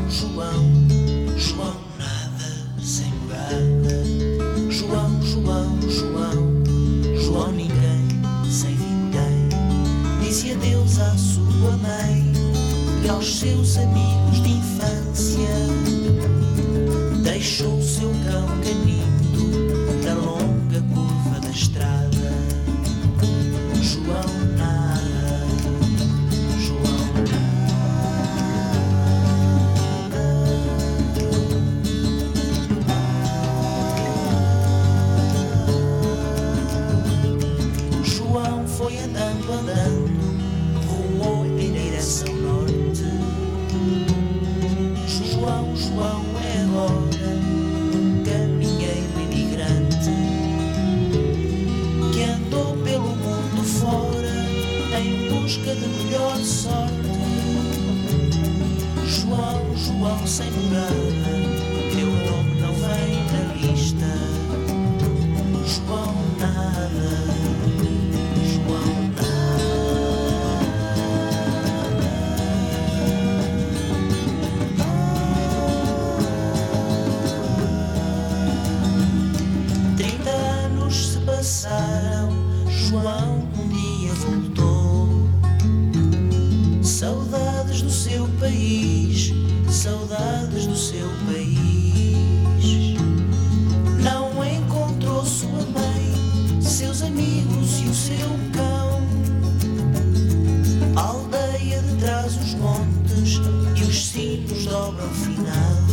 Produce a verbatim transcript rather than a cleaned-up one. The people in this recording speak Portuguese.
João, João nada sem morada. João, João, João, João ninguém sem vintém. Disse adeus à sua mãe e aos seus amigos de infância. Deixou o seu cão canino na longa curva da estrada. João nada, João nada. João foi andando, andando, rumou em direção norte. João, João é agora um caminheiro imigrante que andou pelo mundo fora em busca de melhor sorte. João, João sem morada, teu nome não vem na lista. João nada, João nada. Trinta anos se passaram, João um dia voltou. Saudades do seu país, saudades do seu país. Não encontrou sua mãe, seus amigos e o seu cão. A aldeia de trás os montes e os sinos dobram final.